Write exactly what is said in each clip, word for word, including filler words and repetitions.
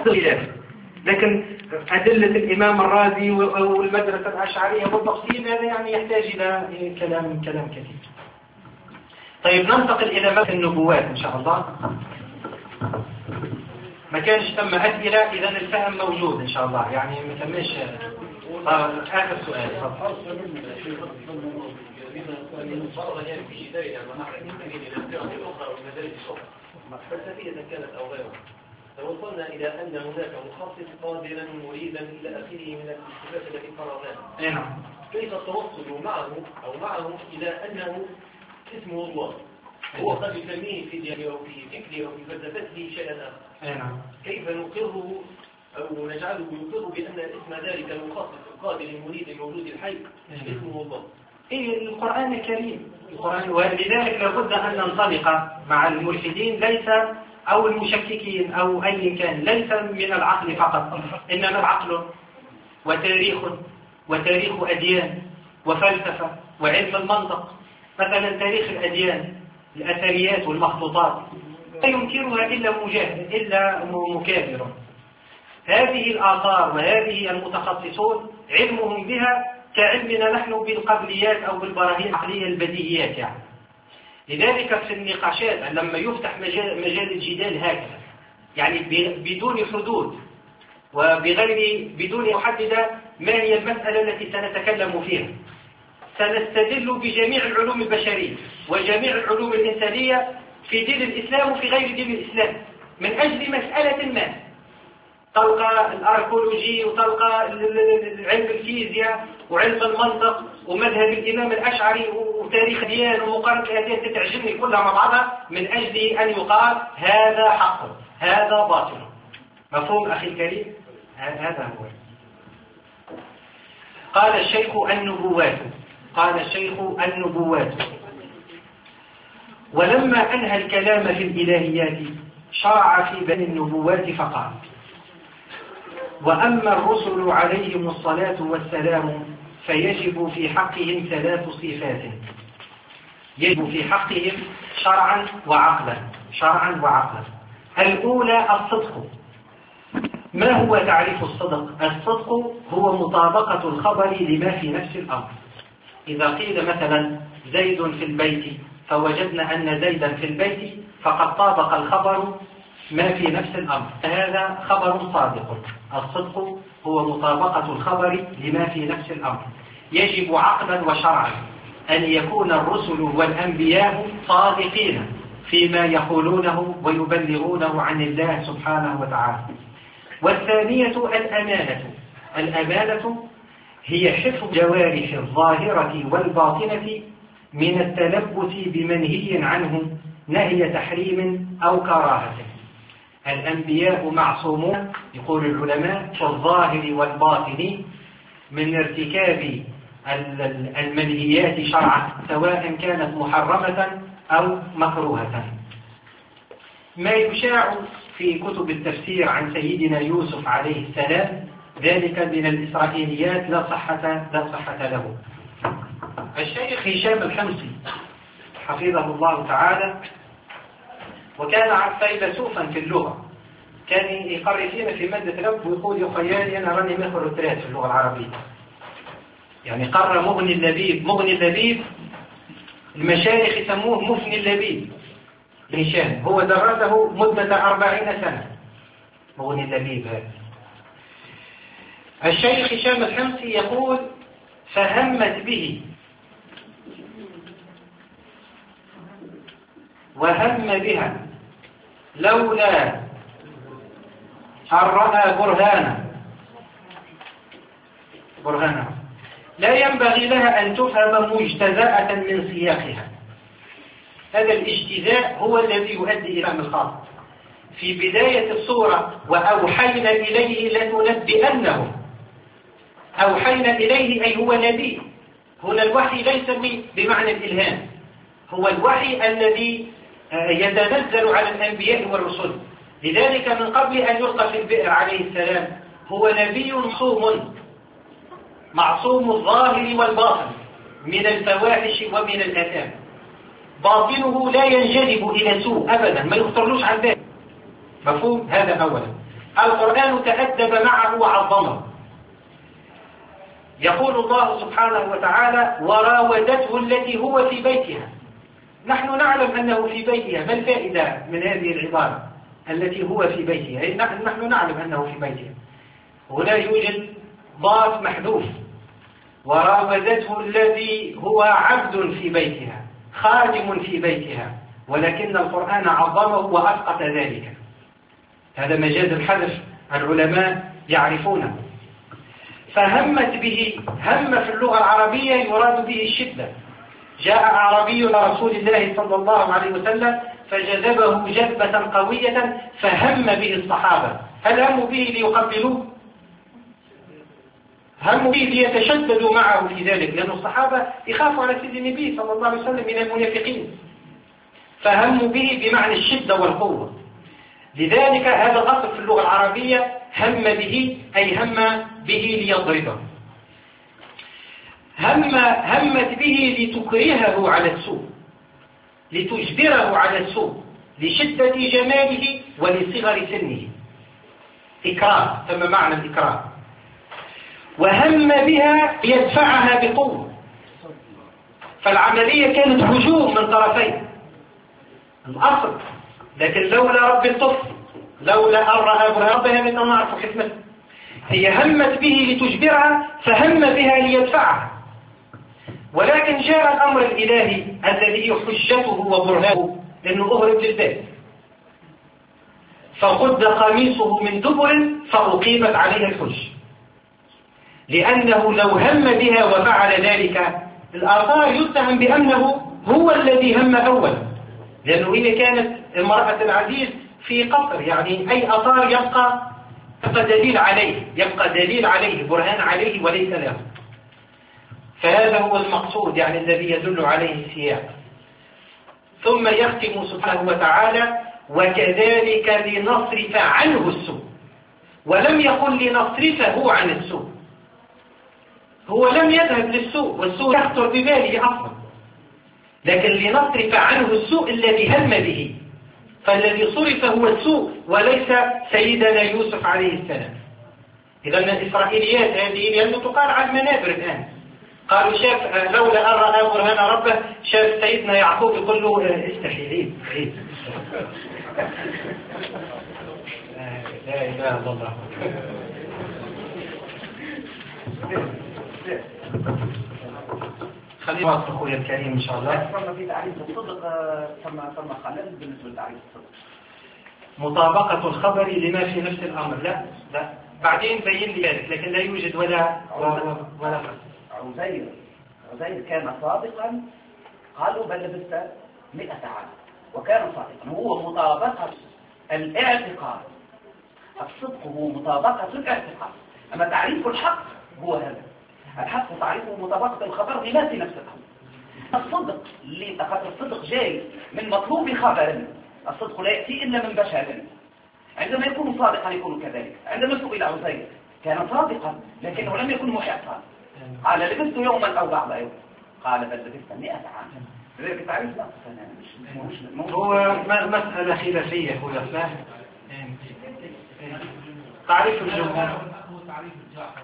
لكن أدلة الإمام الرازي والمدرسة الأشعرية والتفصيل هذا يعني يحتاج إلى كلام كلام كثير. طيب ننتقل إلى مثل النبوات إن شاء الله. ما كانش ثم أسئلة، إذا الفهم موجود إن شاء الله، يعني ما تمش. آخر سؤال فلسفية كانت أو غيرها، لو وصلنا إلى أن هناك مخصص قادرا مريدا إلى آخره من الصفات التي قررناها، كيف التوصل معه أو معه إلى أنه اسمه الله؟ هو قد يسميه في ديانه أو في فكره أو في فلسفته شيئا آخر. كيف نقره أو نجعله يقر بأن اسم ذلك المخصص القادر المريد المولود الحي اسمه الله؟ إيه القرآن الكريم. القرآن، ولذلك لابد أن ننطلق مع الملحدين ليس أو المشككين أو أي كان، ليس من العقل فقط، إنما العقل وتاريخ وتاريخ أديان وفلسفة وعلم المنطق. مثلا تاريخ الأديان، الأثريات والمخطوطات لا ينكرها إلا مجاهد إلا مكابر. هذه الآثار وهذه المتخصصون علمهم بها كعلمنا نحن بالقبليات أو بالبراهين العقلية البديهيات يعني. لذلك في النقاشات لما يفتح مجال, مجال الجدال هكذا يعني بدون حدود وبغير بدون محددة ما هي المسألة التي سنتكلم فيها، سنستدل بجميع العلوم البشرية وجميع العلوم الإنسانية في دين الإسلام وفي غير دين الإسلام من أجل مسألة ما، تلقى الأركولوجي وتلقى علم الفيزياء وعلم المنطق ومذهب الإمام الأشعري وتاريخ الديان ومقارنة الأديان تتعجبني كلها مع بعضها من أجل أن يقال هذا حق هذا باطل. مفهوم أخي الكريم؟ هذا هو. قال الشيخ النبوات قال الشيخ النبوات ولما أنهى الكلام في الإلهيات شرع في بني النبوات فقال: وأما الرسل عليهم الصلاة والسلام فيجب في حقهم ثلاث صفات، يجب في حقهم شرعا وعقلا شرعا وعقلا. الأولى الصدق. ما هو تعريف الصدق؟ الصدق هو مطابقة الخبر لما في نفس الأمر. إذا قيل مثلا زيد في البيت فوجدنا أن زيدا في البيت فقد طابق الخبر ما في نفس الأمر، هذا خبر صادق. الصدق هو مطابقة الخبر لما في نفس الأمر. يجب عقلا وشرعا أن يكون الرسل والأنبياء صادقين فيما يقولونه ويبلغونه عن الله سبحانه وتعالى. والثانية الأمانة. الأمانة هي حفظ جوارح الظاهرة والباطنة من التلبس بمنهي عنه نهي تحريم أو كراهة. الأنبياء معصومون يقول العلماء في الظاهر والباطن من ارتكاب المنهيات شرعا سواء كانت محرمة أو مكروهة. ما يشاع في كتب التفسير عن سيدنا يوسف عليه السلام ذلك من الإسرائيليات لا صحة لا صحة له. الشيخ هشام الحمصي حفظه الله تعالى وكان فيلسوفا في اللغة، كان يقرر فينا في مادة رب ويقول يا خيالي أنا راني مخر الثلاث في اللغة العربية، يعني قرر مغني اللبيب. مغني اللبيب المشايخ يسموه مفني اللبيب. هشام هو درسه مدة أربعين سنة مغني اللبيب هذا. الشيخ هشام الحمصي يقول: فهمت به وهم بها لولا أن رأى برهانا برهانا لا ينبغي لها أن تفهم مجتزاءة من سياقها. هذا الاجتزاء هو الذي يؤدي إلى الخاطئ. في بداية السورة وأوحينا إليه لننبئنهم، أوحينا إليه أي هو نبي. هنا الوحي ليس بمعنى الإلهام، هو الوحي الذي يتنزل على الأنبياء والرسل. لذلك من قبل أن يلقى في البئر عليه السلام هو نبي معصوم معصوم الظاهر والباطن من الفواحش ومن الآثام. باطنه لا ينجذب إلى سوء أبدا، ما يخطرلوش عن ذلك. مفهوم؟ هذا أولا. القرآن تأدب معه وعظمه. يقول الله سبحانه وتعالى: وراودته التي هو في بيتها. نحن نعلم أنه في بيتها، ما الفائدة من هذه العبارة التي هو في بيتها؟ نحن نعلم أنه في بيتها، هنا يوجد ضاد محذوف. وراودته الذي هو عبد في بيتها، خادم في بيتها، ولكن القرآن عظمه وأسقط ذلك. هذا مجاز الحذف، العلماء يعرفونه. فهمت به، هم في اللغة العربية يراد به الشدة. جاء أعرابي إلى رسول الله صلى الله عليه وسلم فجذبه جذبة قوية فهم به الصحابة. هل هموا به ليقبلوه؟ هموا به ليتشددوا معه في ذلك، لأن الصحابة يخافوا على سيد النبي صلى الله عليه وسلم من المنافقين، فهموا به بمعنى الشدة والقوة. لذلك هذا الأصل في اللغة العربية، هم به أي هم به ليضربه. هم همت به لتكرهه على السوء، لتجبره على السوء، لشدة جماله ولصغر سنه. إكراه، ثم معنى الإكراه. وهم بها ليدفعها بقوة، فالعملية كانت هجوم من طرفين الأصل. لكن لولا رب الطفل، لولا أن رأى برهبها من أن نعرف حكمته. هي همت به لتجبرها، فهم بها ليدفعها. ولكن جاء الأمر الإلهي الذي حجته وبرهانه لأنه أهرب للباب، فقد قميصه من دبر فأقيمت عليه الحج. لأنه لو هم بها وفعل ذلك، الآثار يتهم بأنه هو الذي هم أولا، لأنه هي كانت امرأة العزيز في قصر، يعني أي أثار يبقى يبقى دليل عليه، يبقى دليل عليه، برهان عليه وليس له. فهذا هو المقصود، يعني الذي يدل عليه السياق. ثم يختم سبحانه وتعالى: وكذلك لنصرف عنه السوء. ولم يقل لنصرفه عن السوء، هو لم يذهب للسوء والسوء يخطر بباله أصلا، لكن لنصرف عنه السوء الذي هم به. فالذي صرف هو السوء وليس سيدنا يوسف عليه السلام. إذا الإسرائيليات هذه لأنه تقال على المنابر الآن، قالوا شاف لولا أن رأى برهان ربه، شاف سيدنا يعقوب يقول له استحي عيد عيد. لا إله إلا الله. خلينا نواصل أخويا الكريم إن شاء الله. ثم في تعريف الصدق ثم ثم خلل بالنسبة لتعريف الصدق. مطابقة الخبر لما في نفس الأمر. لا لا بعدين بين لي ذلك، لكن لا يوجد ولا ولا عزير عزير كان صادقا، قالوا بل لبثت مئة عام، وكان صادقا. هو مطابقة الاعتقاد، الصدق هو مطابقة الاعتقاد. أما تعريف الحق هو هذا، الحق تعريفه مطابقة الخبر لما في نفس الأمر. الصدق لأخذ الصدق جاي من مطلوب خبر، الصدق لا يأتي إلا من بشر. عندما يكون صادقا يكون كذلك. عندما سئل عزير كان صادقا لكنه لم يكن محقا، قال لبثت يوما أو بعض يوم، قال بل لبثت مئة عام. لذلك تعريف نقص. هو مسألة خلافية هو فاهم. تعريف الجمهور هو تعريف الجاحظ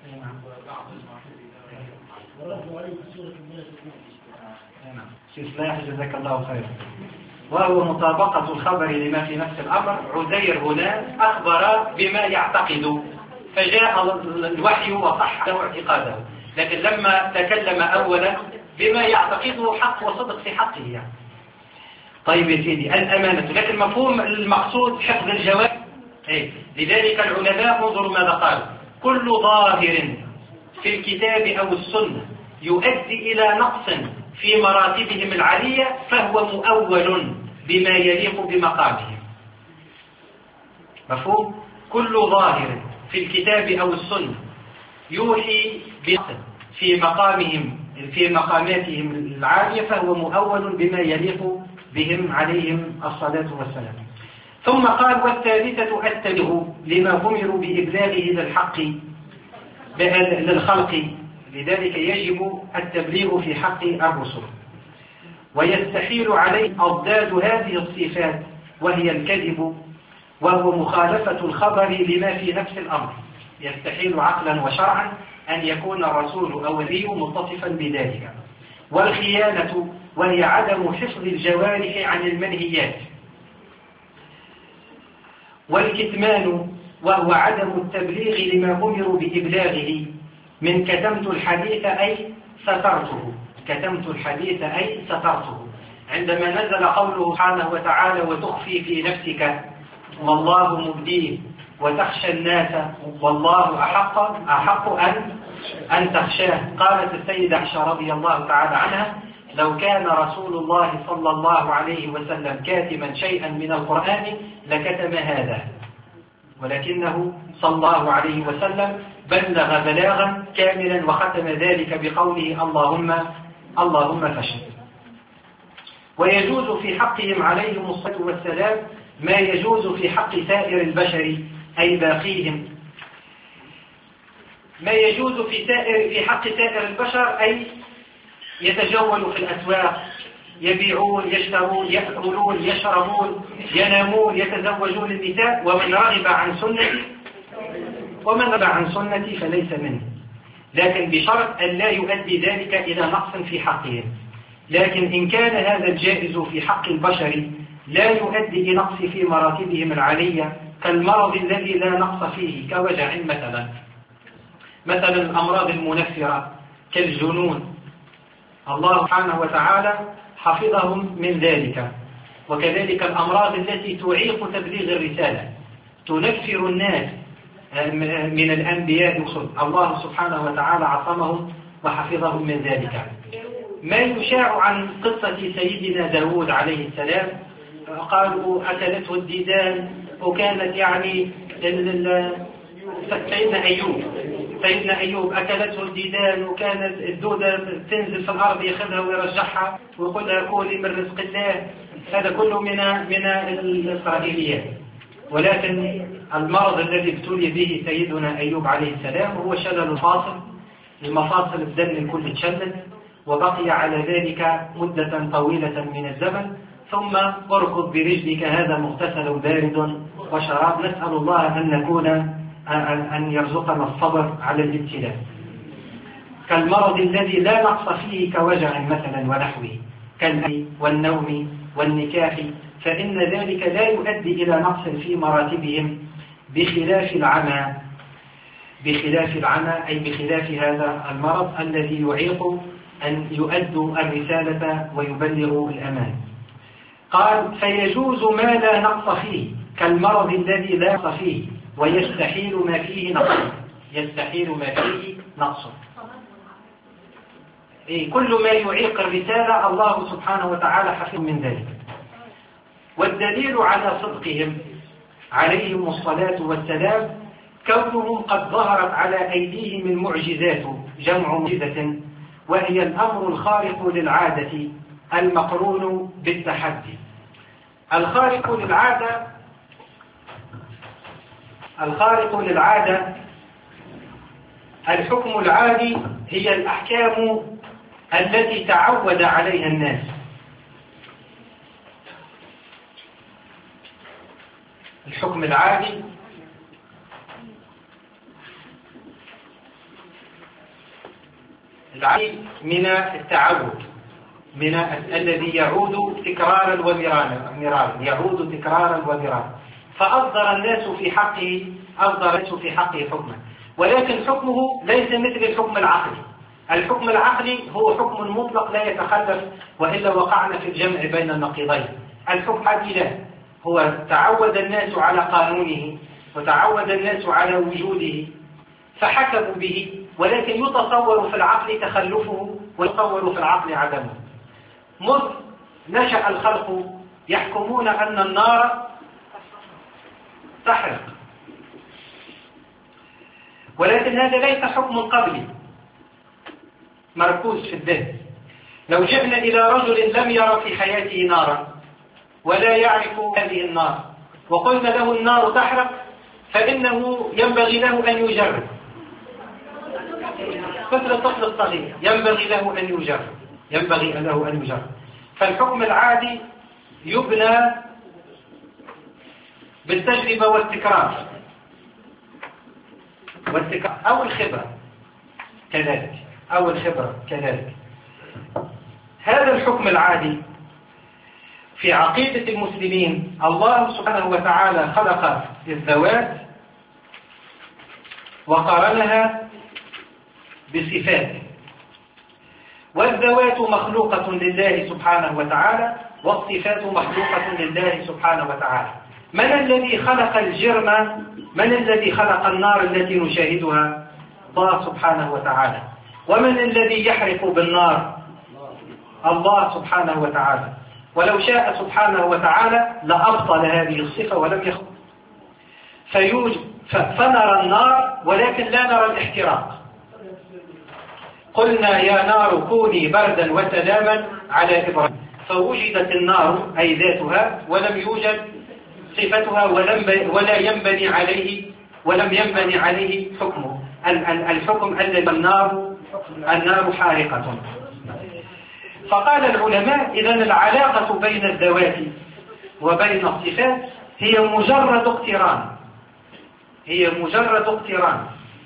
في إصلاح جزاك الله خيرا. وهو مطابقة الخبر لما في نفس الأمر. عزير هنا أخبر بما يعتقد، فجاء الوحي وصح له اعتقاده، لكن لما تكلم أولا بما يعتقده حق وصدق في حقه يعني. طيب يا سيدي، الأمانة، لكن مفهوم المقصود حفظ الجواب. إيه؟ لذلك العلماء انظروا ماذا قال: كل ظاهر في الكتاب أو السنة يؤدي إلى نقص في مراتبهم العالية فهو مؤول بما يليق بمقامهم. مفهوم؟ كل ظاهر في الكتاب أو السنة يوحي بنقص في مقامهم في مقاماتهم العالية فهو مؤول بما يليق بهم عليهم الصلاة والسلام. ثم قال: والثالثة التبليغ لما أمروا بإبلاغه للحق للخلق، لذلك يجب التبليغ في حق الرسل، ويستحيل عليه أضداد هذه الصفات وهي الكذب وهو مخالفة الخبر لما في نفس الأمر. يستحيل عقلا وشرعا أن يكون الرسول أو النبي متصفا بذلك. والخيانة وهي عدم حفظ الجوارح عن المنهيات. والكتمان وهو عدم التبليغ لما أمروا بإبلاغه من كتمت الحديث أي سترته. كتمت الحديث أي سترته. عندما نزل قوله سبحانه وتعالى وتخفي في نفسك والله مبديه وتخشى الناس والله أحق أحق أن أن تخشاه. قالت السيدة عائشة رضي الله تعالى عنها لو كان رسول الله صلى الله عليه وسلم كاتما شيئا من القرآن لكتم هذا، ولكنه صلى الله عليه وسلم بلغ بلاغا كاملا وختم ذلك بقوله اللهم اللهم فاشهد. ويجوز في حقهم عليهم الصلاة والسلام ما يجوز في حق سائر البشر أي باقيهم. ما يجوز في سائر في حق سائر البشر أي يتجول في الأسواق، يبيعون يشترون يأكلون يشربون ينامون يتزوجون النساء. ومن رغب عن سنتي ومن رغب عن سنتي فليس مني، لكن بشرط أن لا يؤدي ذلك إلى نقص في حقهم. لكن إن كان هذا الجائز في حق البشر لا يؤدي إلى نقص في مراتبهم العالية كالمرض الذي لا نقص فيه كوجع مثلا مثلا الأمراض المنفرة كالجنون، الله سبحانه وتعالى حفظهم من ذلك. وكذلك الأمراض التي تعيق تبليغ الرسالة تنفر الناس من الأنبياء، الله سبحانه وتعالى عصمهم وحفظهم من ذلك. ما يشاع عن قصة سيدنا داود عليه السلام قالوا أكلته الديدان، وكانت يعني سيدنا أيوب سيدنا أيوب أكلته الديدان وكانت الدودة تنزل في الأرض يأخذها ويرجعها ويقول لها كولي من رزق الله. هذا كله من من الإسرائيليات. ولكن المرض الذي ابتلي به سيدنا أيوب عليه السلام هو شلل الفاصل، المفاصل الدم الكل تشلت وبقي على ذلك مدة طويلة من الزمن، ثم اركض برجلك هذا مغتسل بارد وشراب. نسأل الله أن نكون أن يرزقنا الصبر على الابتلاء. كالمرض الذي لا نقص فيه كوجع مثلا ونحوه كالأكل والنوم والنكاح، فإن ذلك لا يؤدي إلى نقص في مراتبهم بخلاف العمى بخلاف العمى أي بخلاف هذا المرض الذي يعيق أن يؤدوا الرسالة ويبلغوا الأمان. قال فيجوز ما لا نقص فيه كالمرض الذي لا نقص فيه ويستحيل ما فيه نقص. يستحيل ما فيه نقص إيه كل ما يعيق الرسالة الله سبحانه وتعالى حفظ من ذلك. والدليل على صدقهم عليهم الصلاة والسلام كونهم قد ظهرت على أيديهم المعجزات، جمع معجزة وهي الأمر الخارق للعادة المقرون بالتحدي. الخارق للعادة الخارق للعادة الحكم العادي هي الأحكام التي تعود عليها الناس. الحكم العادي العادي من التعود، من الذي يعود تكرارا ومرارا يعود تكرارا ومرارا. فأصدر الناس في حقه أصدر الناس في حقه حكما، ولكن حكمه ليس مثل الحكم العقلي. الحكم العقلي هو حكم مطلق لا يتخلف، وإلا وقعنا في الجمع بين النقيضين. الحكم العقلي لا، هو تعود الناس على قانونه وتعود الناس على وجوده فحكموا به، ولكن يتصور في العقل تخلفه ويتصور في العقل عدمه. مذ نشأ الخلق يحكمون أن النار تحرق، ولكن هذا ليس حكم قبلي مركوز في الذهن. لو جئنا إلى رجل لم يرى في حياته نارا ولا يعرف هذه النار وقلنا له النار تحرق، فإنه ينبغي له أن يجرب. مثل الطفل الصغير ينبغي له أن يجرب ينبغي له أن يجرب. فالحكم العادي يبنى بالتجربة والتكرار والتكرار أو الخبرة كذلك أو الخبرة كذلك. هذا الحكم العادي في عقيدة المسلمين، الله سبحانه وتعالى خلق الذوات وقارنها بصفات، والذوات مخلوقة لله سبحانه وتعالى والصفات مخلوقة لله سبحانه وتعالى. من الذي خلق الجرم؟ من الذي خلق النار التي نشاهدها؟ الله سبحانه وتعالى. ومن الذي يحرق بالنار؟ الله سبحانه وتعالى. ولو شاء سبحانه وتعالى لأبطل هذه الصفة ولم يخلق. فيوجد فنرى النار ولكن لا نرى الاحتراق. قلنا يا نار كوني بردا وسلاما على إبراهيم، فوجدت النار أي ذاتها ولم يوجد صفتها ولم ولا ينبني عليه ولم ينبني عليه حكمه. الحكم أن النار النار حارقة. فقال العلماء إذن العلاقة بين الذوات وبين الصفات هي مجرد اقتران هي مجرد اقتران.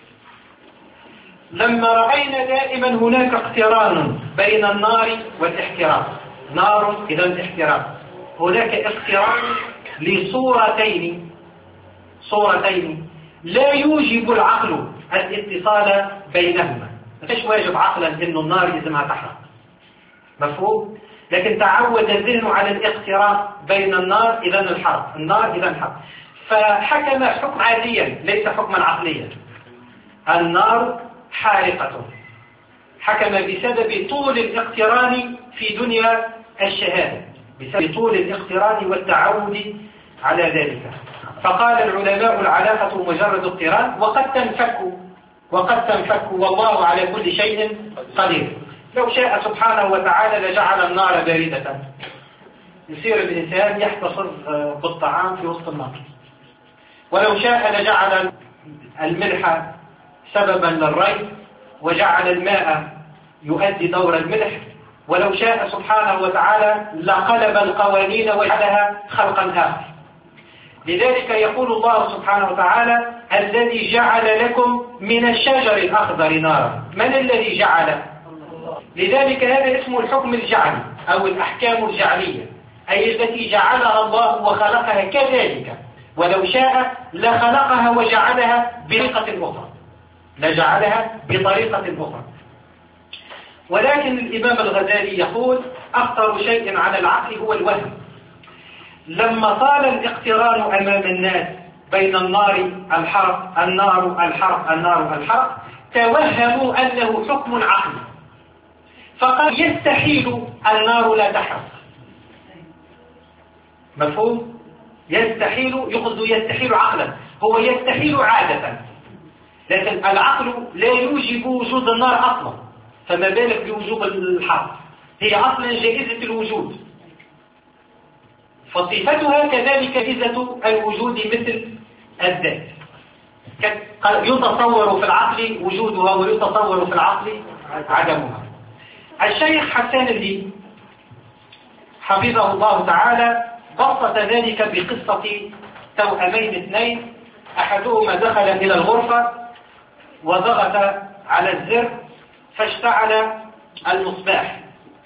لما رأينا دائما هناك اقتران بين النار والاحتراق، نار إذن احتراق، هناك اقتران لصورتين صورتين لا يوجب العقل الاتصال بينهما. مفيش واجب عقلا إن النار لازمها تحرق، مفهوم؟ لكن تعود الذهن على الاقتران بين النار إذن الحرق، النار إذن الحرق، فحكم حكم عاديا ليس حكما عقليا. النار حارقة، حكم بسبب طول الاقتران في دنيا الشهادة، بسبب طول الاقتران والتعود على ذلك. فقال العلماء العلاقة مجرد اقتران وقد تنفك وقد تنفك والله على كل شيء قدير. لو شاء سبحانه وتعالى لجعل النار باردة، يصير الإنسان يحتفظ بالطعام في وسط النار. ولو شاء لجعل الملح سببا للري وجعل الماء يؤدي دور الملح. ولو شاء سبحانه وتعالى لقلب القوانين وجعلها خلقا آخر. لذلك يقول الله سبحانه وتعالى الذي جعل لكم من الشجر الأخضر نارا. من الذي جعل؟ لذلك هذا اسمه الحكم الجعلي أو الأحكام الجعلية، أي التي جعلها الله وخلقها كذلك. ولو شاء لخلقها وجعلها بطريقة أخرى لجعلها بطريقة أخرى. ولكن الإمام الغزالي يقول أخطر شيء على العقل هو الوهم. لما طال الاقتران أمام الناس بين النار الحرق النار الحرق النار الحرق توهموا أنه حكم عقلي، فقال يستحيل النار لا تحرق. مفهوم؟ يستحيل يقصد يستحيل عقلا، هو يستحيل عادة، لكن العقل لا يوجب وجود النار أصلا، فما بالك بوجوب الحرق؟ هي أصلا جائزة الوجود، فصفتها كذلك جائزة الوجود مثل الذات. يتصور في العقل وجودها ويتصور في العقل عدمها. الشيخ حسان الدين حفظه الله تعالى بسط ذلك بقصة توأمين اثنين، أحدهما دخل إلى الغرفة وضغط على الزر فاشتعل المصباح.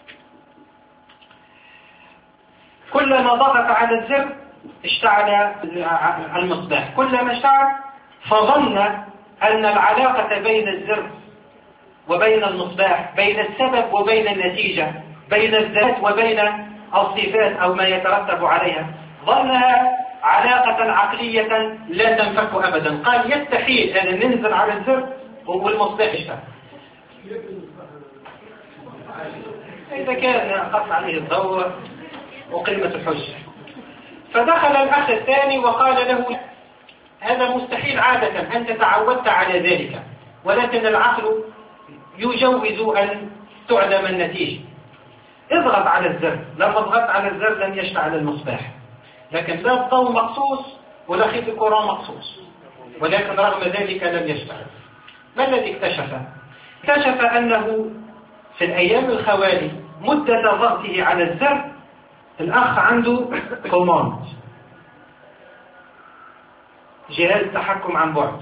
كلما ضغط على الزر اشتعل المصباح، كلما اشتعل فظن أن العلاقة بين الزر وبين المصباح، بين السبب وبين النتيجة، بين الذات وبين الصفات أو ما يترتب عليها، ظنها علاقة عقلية لا تنفك أبدا. قال يستحيل أن ننزل على الزر والمصباح يشتغل إذا كان قص عليه الضوء وقيمة الحجة. فدخل الأخ الثاني وقال له هذا مستحيل عادة، أنت تعودت على ذلك، ولكن العقل يجوز أن تعلم النتيجة. اضغط على الزر. لما ضغطت على الزر لم يشتعل المصباح، لكن لا الضوء مقصوص ولا خيط الكرة مقصوص، ولكن رغم ذلك لم يشتعل. ما الذي اكتشف؟ اكتشف أنه في الأيام الخوالي مدة ضغطه على الزر الأخ عنده كوماند، جهاز تحكم عن بعد.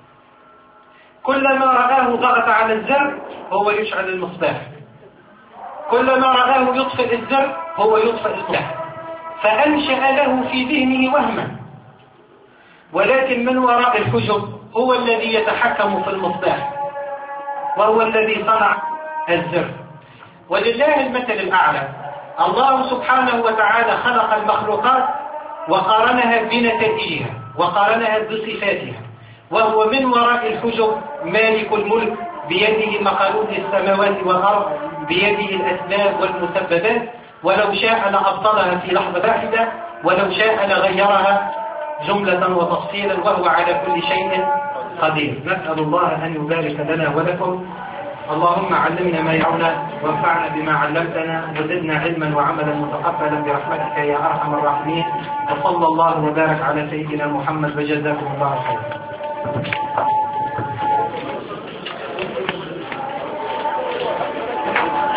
كلما رآه ضغط على الزر هو يشعل المصباح، كلما رآه يطفئ الزر هو يطفئ المصباح، فأنشأ له في ذهنه وهما، ولكن من وراء الحجب هو الذي يتحكم في المصباح وهو الذي صنع الزر. ولله المثل الأعلى. الله سبحانه وتعالى خلق المخلوقات وقارنها بنتائجها وقارنها بصفاتها، وهو من وراء الحجب مالك الملك، بيده مقاليد السماوات والأرض، بيده الأسباب والمسببات، ولو شاء لأبطلها في لحظة واحدة، ولو شاء لغيرها جملة وتفصيلا، وهو على كل شيء قدير. نسأل الله أن يبارك لنا ولكم. اللهم علمنا ما يعونا وانفعنا بما علمتنا وزدنا علما وعملا متقبلا برحمتك يا أرحم الراحمين. وصلى الله وبارك على سيدنا محمد وجزاكم الله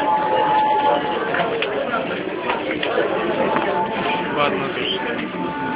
خيرا.